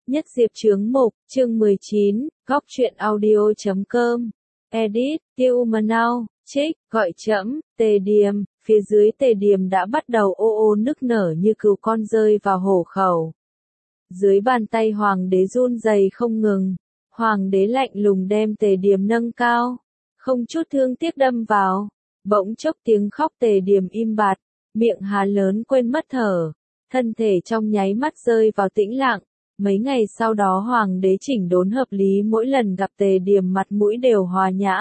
Nhất Diệp Chướng Mục, chương 19, góc truyện audio.com. Edit, Tiêu Mờ Nau, trích, gọi trẫm, Tề Điềm, phía dưới Tề Điềm đã bắt đầu ô ô nức nở như cừu con rơi vào hổ khẩu. Dưới bàn tay hoàng đế run rẩy không ngừng, hoàng đế lạnh lùng đem Tề Điềm nâng cao, không chút thương tiếc đâm vào, bỗng chốc tiếng khóc Tề Điềm im bặt, miệng há lớn quên mất thở, thân thể trong nháy mắt rơi vào tĩnh lặng. Mấy ngày sau đó hoàng đế chỉnh đốn hợp lý, mỗi lần gặp Tề Điềm mặt mũi đều hòa nhã.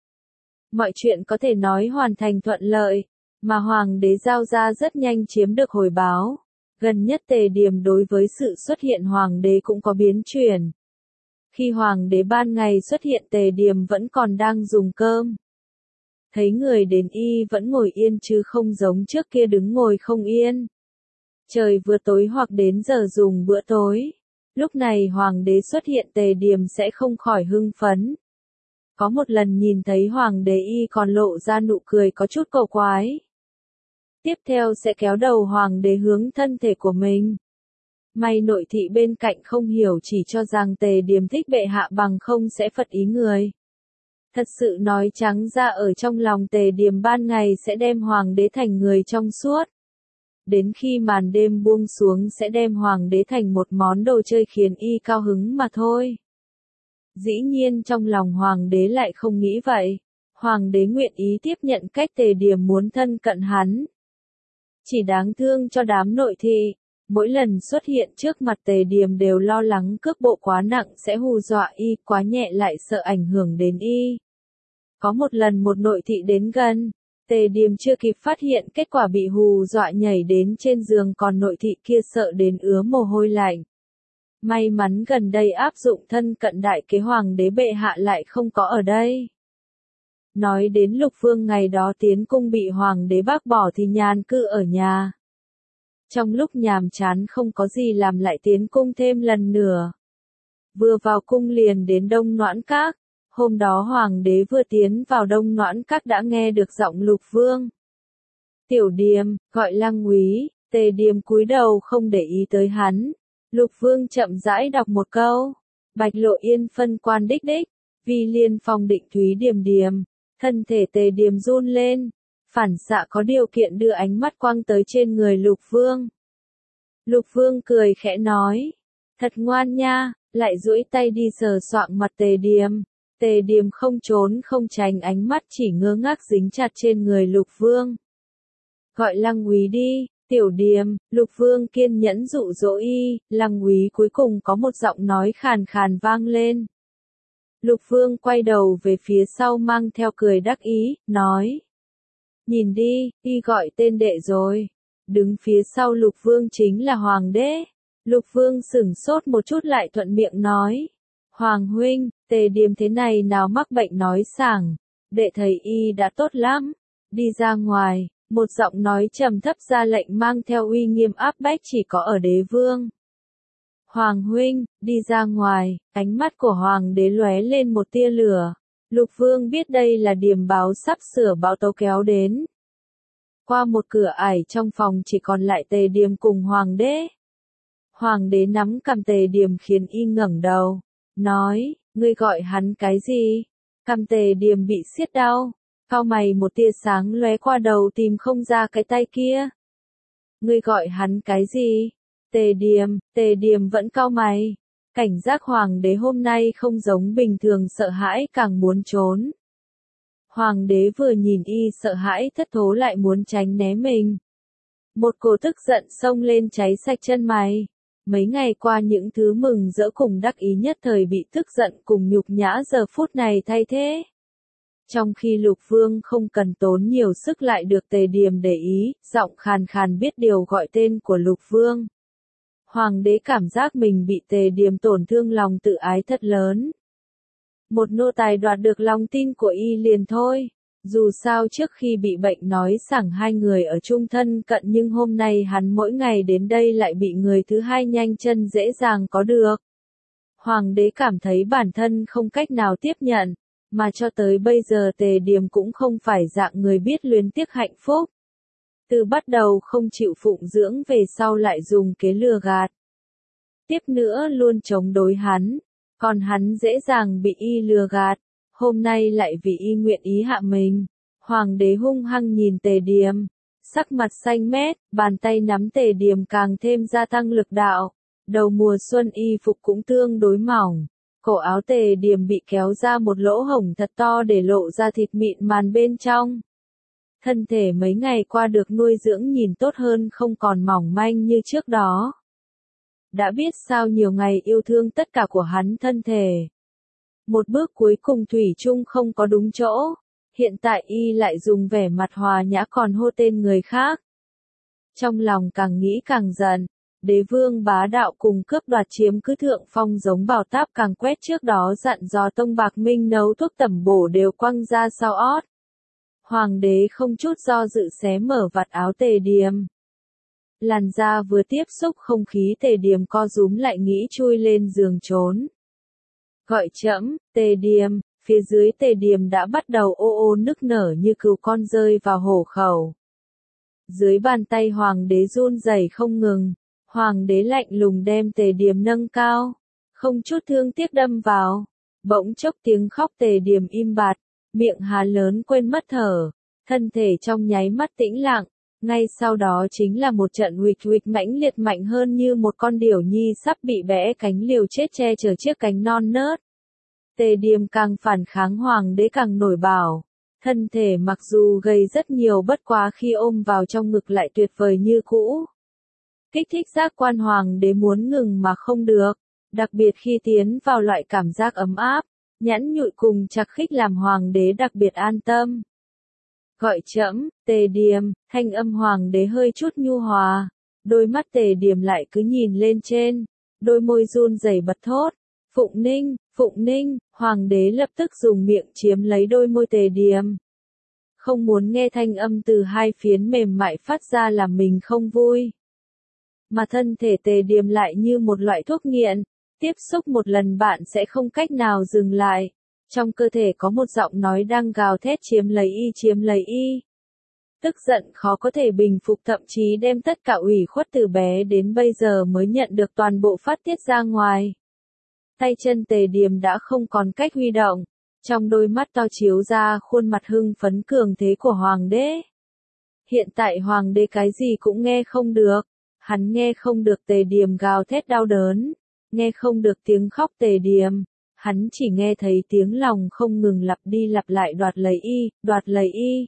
Mọi chuyện có thể nói hoàn thành thuận lợi, mà hoàng đế giao ra rất nhanh chiếm được hồi báo. Gần nhất Tề Điềm đối với sự xuất hiện hoàng đế cũng có biến chuyển. Khi hoàng đế ban ngày xuất hiện Tề Điềm vẫn còn đang dùng cơm. Thấy người đến y vẫn ngồi yên chứ không giống trước kia đứng ngồi không yên. Trời vừa tối hoặc đến giờ dùng bữa tối. Lúc này hoàng đế xuất hiện Tề Điềm sẽ không khỏi hưng phấn. Có một lần nhìn thấy hoàng đế y còn lộ ra nụ cười có chút cầu quái. Tiếp theo sẽ kéo đầu hoàng đế hướng thân thể của mình. May nội thị bên cạnh không hiểu, chỉ cho rằng Tề Điềm thích bệ hạ bằng không sẽ phật ý người. Thật sự nói trắng ra ở trong lòng Tề Điềm ban ngày sẽ đem hoàng đế thành người trong suốt. Đến khi màn đêm buông xuống sẽ đem hoàng đế thành một món đồ chơi khiến y cao hứng mà thôi. Dĩ nhiên trong lòng hoàng đế lại không nghĩ vậy. Hoàng đế nguyện ý tiếp nhận cách Tề Điềm muốn thân cận hắn. Chỉ đáng thương cho đám nội thị, mỗi lần xuất hiện trước mặt Tề Điềm đều lo lắng cước bộ quá nặng sẽ hù dọa y, quá nhẹ lại sợ ảnh hưởng đến y. Có một lần một nội thị đến gần, Tề Điềm chưa kịp phát hiện kết quả bị hù dọa nhảy đến trên giường, còn nội thị kia sợ đến ứa mồ hôi lạnh. May mắn gần đây áp dụng thân cận đại kế hoàng đế bệ hạ lại không có ở đây. Nói đến Lục Vương ngày đó tiến cung bị hoàng đế bác bỏ thì nhàn cư ở nhà. Trong lúc nhàm chán không có gì làm lại tiến cung thêm lần nữa. Vừa vào cung liền đến Đông Noãn Các. Hôm đó hoàng đế vừa tiến vào Đông Noãn Các đã nghe được giọng Lục Vương. Tiểu Điềm, gọi Lăng Úy. Tề Điềm cúi đầu không để ý tới hắn. Lục Vương chậm rãi đọc một câu. Bạch Lộ Yên phân quan đích đích. Vi Liên Phong định Thúy Điềm Điềm. Thân thể Tề Điềm run lên. Phản xạ có điều kiện đưa ánh mắt quăng tới trên người Lục Vương. Lục Vương cười khẽ nói. Thật ngoan nha, lại duỗi tay đi sờ soạng mặt Tề Điềm. Tề Điềm không trốn không tránh, ánh mắt chỉ ngơ ngác dính chặt trên người Lục Vương. Gọi Lăng Úy đi, Tiểu Điềm. Lục Vương kiên nhẫn dụ dỗ y. Lăng Úy cuối cùng có một giọng nói khàn khàn vang lên. Lục Vương quay đầu về phía sau mang theo cười đắc ý, nói. Nhìn đi, y gọi tên đệ rồi. Đứng phía sau Lục Vương chính là hoàng đế. Lục Vương sửng sốt một chút lại thuận miệng nói. Hoàng huynh, Tề Điềm thế này nào mắc bệnh nói sảng. Đệ thấy y đã tốt lắm. Đi ra ngoài, một giọng nói trầm thấp ra lệnh mang theo uy nghiêm áp bách chỉ có ở đế vương. Hoàng huynh, đi ra ngoài. Ánh mắt của hoàng đế lóe lên một tia lửa. Lục Vương biết đây là điềm báo sắp sửa bão tố kéo đến. Qua một cửa ải trong phòng chỉ còn lại Tề Điềm cùng hoàng đế. Hoàng đế nắm cằm Tề Điềm khiến y ngẩng đầu. Nói, ngươi gọi hắn cái gì? Cằm Tề Điềm bị siết đau. Cau mày, một tia sáng lóe qua đầu tìm không ra cái tay kia. Ngươi gọi hắn cái gì? Tề Điềm vẫn cau mày. Cảnh giác hoàng đế hôm nay không giống bình thường, sợ hãi càng muốn trốn. Hoàng đế vừa nhìn y sợ hãi thất thố lại muốn tránh né mình. Một cỗ tức giận xông lên cháy sạch chân mày. Mấy ngày qua những thứ mừng rỡ cùng đắc ý nhất thời bị tức giận cùng nhục nhã giờ phút này thay thế. Trong khi Lục Vương không cần tốn nhiều sức lại được Tề Điềm để ý, giọng khàn khàn biết điều gọi tên của Lục Vương. Hoàng đế cảm giác mình bị Tề Điềm tổn thương lòng tự ái thật lớn. Một nô tài đoạt được lòng tin của y liền thôi. Dù sao trước khi bị bệnh nói sẵn hai người ở chung thân cận, nhưng hôm nay hắn mỗi ngày đến đây lại bị người thứ hai nhanh chân dễ dàng có được. Hoàng đế cảm thấy bản thân không cách nào tiếp nhận, mà cho tới bây giờ Tề Điềm cũng không phải dạng người biết luyến tiếc hạnh phúc. Từ bắt đầu không chịu phụng dưỡng về sau lại dùng kế lừa gạt. tiếp nữa luôn chống đối hắn, còn hắn dễ dàng bị y lừa gạt, hôm nay lại vì y nguyện ý hạ mình. Hoàng đế hung hăng nhìn Tề Điềm, sắc mặt xanh mét, bàn tay nắm Tề Điềm càng thêm gia tăng lực đạo. Đầu mùa xuân y phục cũng tương đối mỏng, cổ áo Tề Điềm bị kéo ra một lỗ hổng thật to để lộ ra thịt mịn màn bên trong. Thân thể mấy ngày qua được nuôi dưỡng nhìn tốt hơn, không còn mỏng manh như trước đó. Đã biết sao nhiều ngày yêu thương tất cả của hắn thân thể. Một bước cuối cùng thủy chung không có đúng chỗ, hiện tại y lại dùng vẻ mặt hòa nhã còn hô tên người khác. Trong lòng càng nghĩ càng giận, đế vương bá đạo cùng cướp đoạt chiếm cứ thượng phong giống bảo táp càng quét trước đó dặn dò Tông Bạc Minh nấu thuốc tẩm bổ đều quăng ra sau ót. Hoàng đế không chút do dự xé mở vạt áo Tề Điềm. Làn da vừa tiếp xúc không khí Tề Điềm co rúm lại nghĩ chui lên giường trốn. Gọi trẫm, Tề Điềm, phía dưới Tề Điềm đã bắt đầu ô ô nức nở như cừu con rơi vào hổ khẩu. Dưới bàn tay hoàng đế run rẩy không ngừng, hoàng đế lạnh lùng đem Tề Điềm nâng cao, không chút thương tiếc đâm vào. Bỗng chốc tiếng khóc Tề Điềm im bặt, miệng há lớn quên mất thở, thân thể trong nháy mắt tĩnh lặng. Ngay sau đó chính là một trận huỵch huỵch mãnh liệt mạnh hơn như một con điểu nhi sắp bị bẽ cánh liều chết che chở chiếc cánh non nớt. Tề Điềm càng phản kháng hoàng đế càng nổi bảo. Thân thể mặc dù gầy rất nhiều bất quá khi ôm vào trong ngực lại tuyệt vời như cũ. Kích thích giác quan hoàng đế muốn ngừng mà không được, đặc biệt khi tiến vào loại cảm giác ấm áp, nhẵn nhụi cùng chạc khích làm hoàng đế đặc biệt an tâm. Gọi trẫm, Tề Điềm, thanh âm hoàng đế hơi chút nhu hòa, đôi mắt Tề Điềm lại cứ nhìn lên trên, đôi môi run rẩy bật thốt, Phụng Ninh, hoàng đế lập tức dùng miệng chiếm lấy đôi môi Tề Điềm. Không muốn nghe thanh âm từ hai phiến mềm mại phát ra làm mình không vui. Mà thân thể Tề Điềm lại như một loại thuốc nghiện, tiếp xúc một lần bạn sẽ không cách nào dừng lại. Trong cơ thể có một giọng nói đang gào thét chiếm lấy y. Tức giận khó có thể bình phục, thậm chí đem tất cả ủy khuất từ bé đến bây giờ mới nhận được toàn bộ phát tiết ra ngoài. Tay chân Tề Điềm đã không còn cách huy động, trong đôi mắt to chiếu ra khuôn mặt hưng phấn cường thế của hoàng đế. Hiện tại hoàng đế cái gì cũng nghe không được, hắn nghe không được Tề Điềm gào thét đau đớn, nghe không được tiếng khóc Tề Điềm. Hắn chỉ nghe thấy tiếng lòng không ngừng lặp đi lặp lại đoạt lấy y.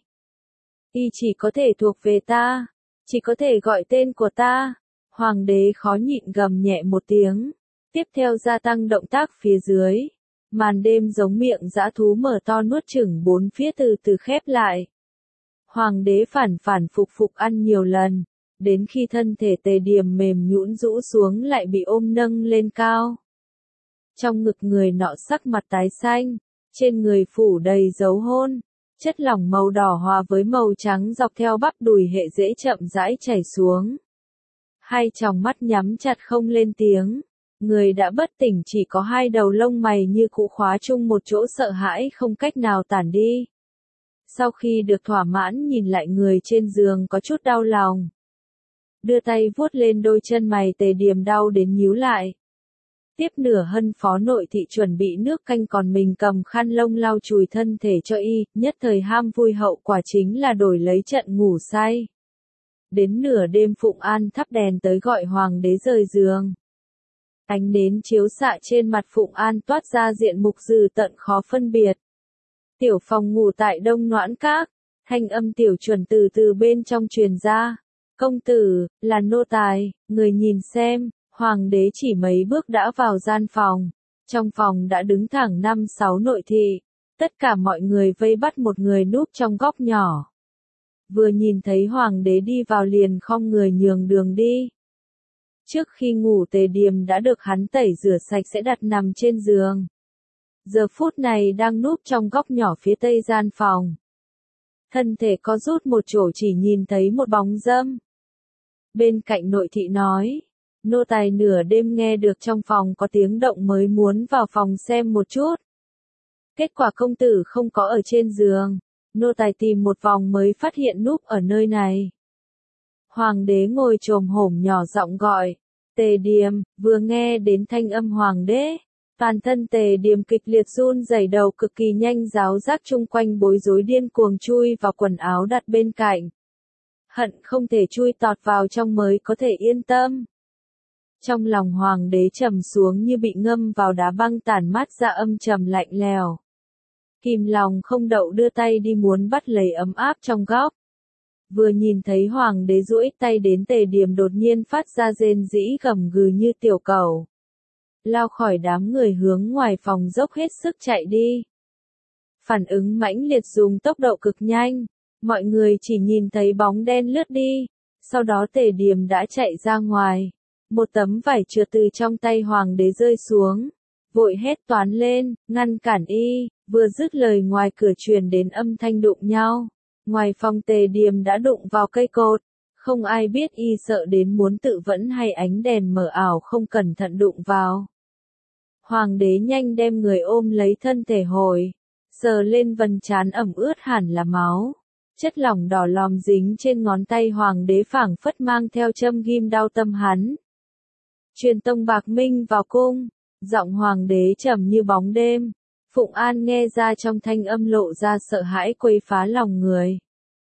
Y chỉ có thể thuộc về ta, chỉ có thể gọi tên của ta. Hoàng đế khó nhịn gầm nhẹ một tiếng, tiếp theo gia tăng động tác phía dưới. Màn đêm giống miệng dã thú mở to nuốt chửng bốn phía từ từ khép lại. Hoàng đế phản phục ăn nhiều lần, đến khi thân thể Tề Điềm mềm nhũn rũ xuống lại bị ôm nâng lên cao. Trong ngực người nọ sắc mặt tái xanh, trên người phủ đầy dấu hôn, chất lỏng màu đỏ hòa với màu trắng dọc theo bắp đùi hệ dễ chậm rãi chảy xuống. Hai tròng mắt nhắm chặt không lên tiếng, người đã bất tỉnh chỉ có hai đầu lông mày như cũ khóa chung một chỗ sợ hãi không cách nào tản đi. Sau khi được thỏa mãn nhìn lại người trên giường có chút đau lòng. Đưa tay vuốt lên đôi chân mày Tề Điềm đau đến nhíu lại. Tiếp nửa hân phó nội thị chuẩn bị nước canh còn mình cầm khăn lông lau chùi thân thể cho y, nhất thời ham vui hậu quả chính là đổi lấy trận ngủ say. Đến nửa đêm Phụng An thắp đèn tới gọi hoàng đế rời giường. Ánh nến chiếu xạ trên mặt Phụng An toát ra diện mục dữ tợn khó phân biệt. Tiểu phòng ngủ tại Đông Noãn Các, thanh âm tiểu chuẩn từ từ bên trong truyền ra. Công tử, là nô tài, người nhìn xem. Hoàng đế chỉ mấy bước đã vào gian phòng, trong phòng đã đứng thẳng 5-6 nội thị, tất cả mọi người vây bắt một người núp trong góc nhỏ. Vừa nhìn thấy hoàng đế đi vào liền khom người nhường đường đi. Trước khi ngủ Tề Điềm đã được hắn tẩy rửa sạch sẽ đặt nằm trên giường. Giờ phút này đang núp trong góc nhỏ phía tây gian phòng. Thân thể có rút một chỗ chỉ nhìn thấy một bóng dâm. Bên cạnh nội thị nói. Nô tài nửa đêm nghe được trong phòng có tiếng động mới muốn vào phòng xem một chút. Kết quả công tử không có ở trên giường. Nô tài tìm một vòng mới phát hiện núp ở nơi này. Hoàng đế ngồi chồm hổm nhỏ giọng gọi. Tề Điềm, vừa nghe đến thanh âm hoàng đế, toàn thân Tề Điềm kịch liệt run rẩy, đầu cực kỳ nhanh giáo giác chung quanh bối rối điên cuồng chui vào quần áo đặt bên cạnh. Hận không thể chui tọt vào trong mới có thể yên tâm. Trong lòng hoàng đế trầm xuống như bị ngâm vào đá băng, tản mát ra âm trầm lạnh lèo. Kìm lòng không đậu đưa tay đi muốn bắt lấy ấm áp trong góc. Vừa nhìn thấy hoàng đế duỗi tay đến, Tề Điềm đột nhiên phát ra rên rĩ gầm gừ như tiểu cẩu. Lao khỏi đám người hướng ngoài phòng dốc hết sức chạy đi. Phản ứng mãnh liệt dùng tốc độ cực nhanh, mọi người chỉ nhìn thấy bóng đen lướt đi, sau đó Tề Điềm đã chạy ra ngoài. Một tấm vải trượt từ trong tay hoàng đế rơi xuống, vội hét toán lên, ngăn cản y, vừa dứt lời ngoài cửa truyền đến âm thanh đụng nhau. Ngoài phòng Tề Điềm đã đụng vào cây cột, không ai biết y sợ đến muốn tự vẫn hay ánh đèn mờ ảo không cẩn thận đụng vào. Hoàng đế nhanh đem người ôm lấy thân thể hồi, sờ lên vân trán ẩm ướt hẳn là máu. Chất lỏng đỏ lòm dính trên ngón tay hoàng đế phảng phất mang theo châm ghim đau tâm hắn. Truyền tông Bạc Minh vào cung, giọng hoàng đế trầm như bóng đêm. Phụng An nghe ra trong thanh âm lộ ra sợ hãi quấy phá lòng người.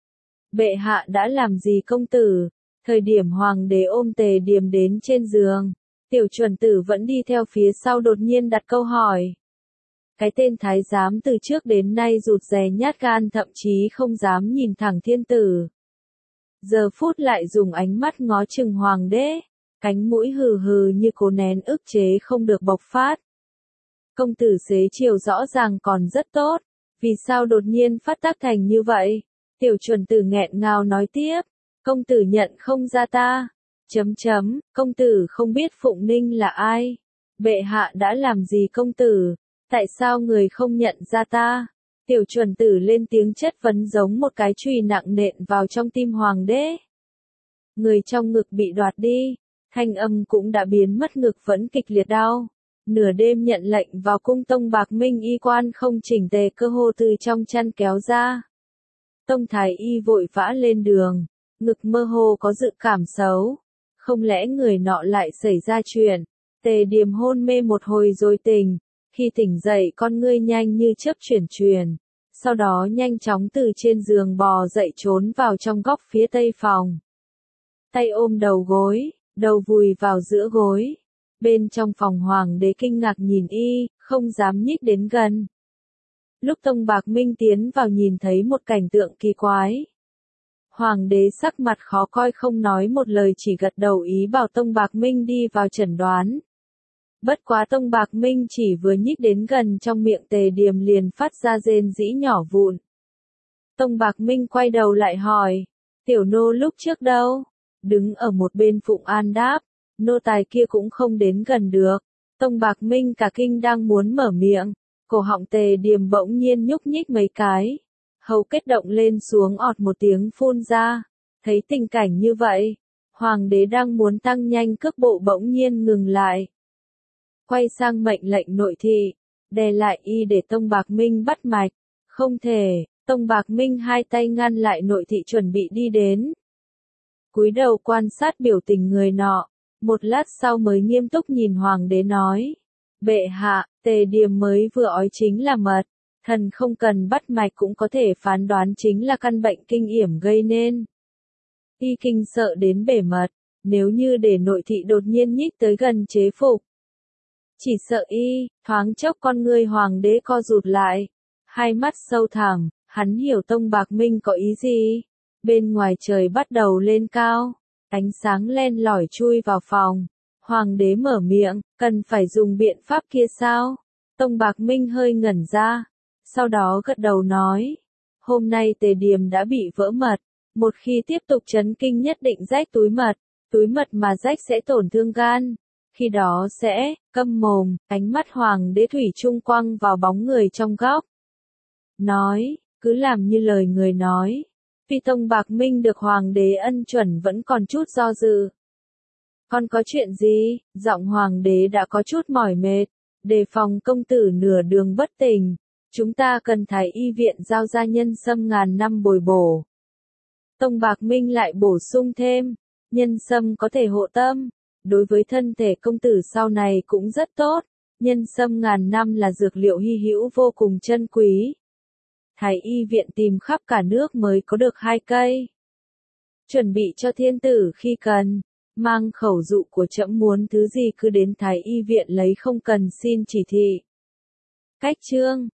Bệ hạ đã làm gì công tử? Thời điểm hoàng đế ôm Tề Điềm đến trên giường, tiểu chuẩn tử vẫn đi theo phía sau đột nhiên đặt câu hỏi. Cái tên thái giám từ trước đến nay rụt rè nhát gan, thậm chí không dám nhìn thẳng thiên tử. Giờ phút lại dùng ánh mắt ngó chừng hoàng đế, cánh mũi hừ hừ như cố nén ức chế không được bộc phát. Công tử xế chiều rõ ràng còn rất tốt, vì sao đột nhiên phát tác thành như vậy? Tiểu chuẩn tử nghẹn ngào nói tiếp, công tử nhận không ra ta. Công tử không biết Phụng Ninh là ai? Bệ hạ đã làm gì công tử? Tại sao người không nhận ra ta? Tiểu chuẩn tử lên tiếng chất vấn giống một cái chùy nặng nện vào trong tim hoàng đế. Người trong ngực bị đoạt đi, thanh âm cũng đã biến mất, ngực vẫn kịch liệt đau. Nửa đêm nhận lệnh vào cung, tông Bạc Minh y quan không chỉnh tề cơ hồ từ trong chăn kéo ra. Tông thái y vội vã lên đường, ngực mơ hồ có dự cảm xấu. Không lẽ người nọ lại xảy ra chuyện? Tề Điềm hôn mê một hồi rồi tỉnh. Khi tỉnh dậy con ngươi nhanh như chớp chuyển, sau đó nhanh chóng từ trên giường bò dậy trốn vào trong góc phía tây phòng. Tay ôm đầu gối, đầu vùi vào giữa gối. Bên trong phòng hoàng đế kinh ngạc nhìn y, không dám nhích đến gần. Lúc tông Bạc Minh tiến vào nhìn thấy một cảnh tượng kỳ quái. Hoàng đế sắc mặt khó coi không nói một lời, chỉ gật đầu ý bảo tông Bạc Minh đi vào chẩn đoán. Bất quá tông Bạc Minh chỉ vừa nhích đến gần, trong miệng Tề Điềm liền phát ra rên rĩ nhỏ vụn. Tông Bạc Minh quay đầu lại hỏi, tiểu nô lúc trước đâu? Đứng ở một bên Phụng An đáp, nô tài kia cũng không đến gần được. Tông Bạc Minh cả kinh đang muốn mở miệng, cổ họng Tề Điềm bỗng nhiên nhúc nhích mấy cái. Hầu kết động lên xuống, ọt một tiếng phun ra. Thấy tình cảnh như vậy, hoàng đế đang muốn tăng nhanh cước bộ bỗng nhiên ngừng lại. Quay sang mệnh lệnh nội thị, đè lại y để tông Bạc Minh bắt mạch. Không thể, tông Bạc Minh hai tay ngăn lại nội thị chuẩn bị đi đến. Cúi đầu quan sát biểu tình người nọ, một lát sau mới nghiêm túc nhìn hoàng đế nói. Bệ hạ, Tề Điềm mới vừa ói chính là mật, thần không cần bắt mạch cũng có thể phán đoán chính là căn bệnh kinh yểm gây nên. Y kinh sợ đến bể mật, nếu như để nội thị đột nhiên nhích tới gần chế phục. Chỉ sợ y, thoáng chốc con ngươi hoàng đế co rụt lại, hai mắt sâu thẳm, hắn hiểu tông Bạc Minh có ý gì. Bên ngoài trời bắt đầu lên cao, ánh sáng len lỏi chui vào phòng. Hoàng đế mở miệng, cần phải dùng biện pháp kia sao? Tông Bạc Minh hơi ngẩn ra, sau đó gật đầu nói, hôm nay Tề Điềm đã bị vỡ mật, một khi tiếp tục chấn kinh nhất định rách túi mật mà rách sẽ tổn thương gan. Khi đó sẽ, câm mồm, ánh mắt hoàng đế thủy chung quăng vào bóng người trong góc. Nói, cứ làm như lời người nói. Vì tông Bạc Minh được hoàng đế ân chuẩn vẫn còn chút do dự. Còn có chuyện gì? Giọng hoàng đế đã có chút mỏi mệt. Đề phòng công tử nửa đường bất tỉnh. Chúng ta cần thái y viện giao ra nhân sâm ngàn năm bồi bổ. Tông Bạc Minh lại bổ sung thêm. Nhân sâm có thể hộ tâm. đối với thân thể công tử sau này cũng rất tốt. Nhân sâm ngàn năm là dược liệu hy hữu vô cùng chân quý. Thái y viện tìm khắp cả nước mới có được 2 cây. Chuẩn bị cho thiên tử khi cần. Mang khẩu dụ của trẫm muốn thứ gì cứ đến Thái y viện lấy không cần xin chỉ thị. Cách chương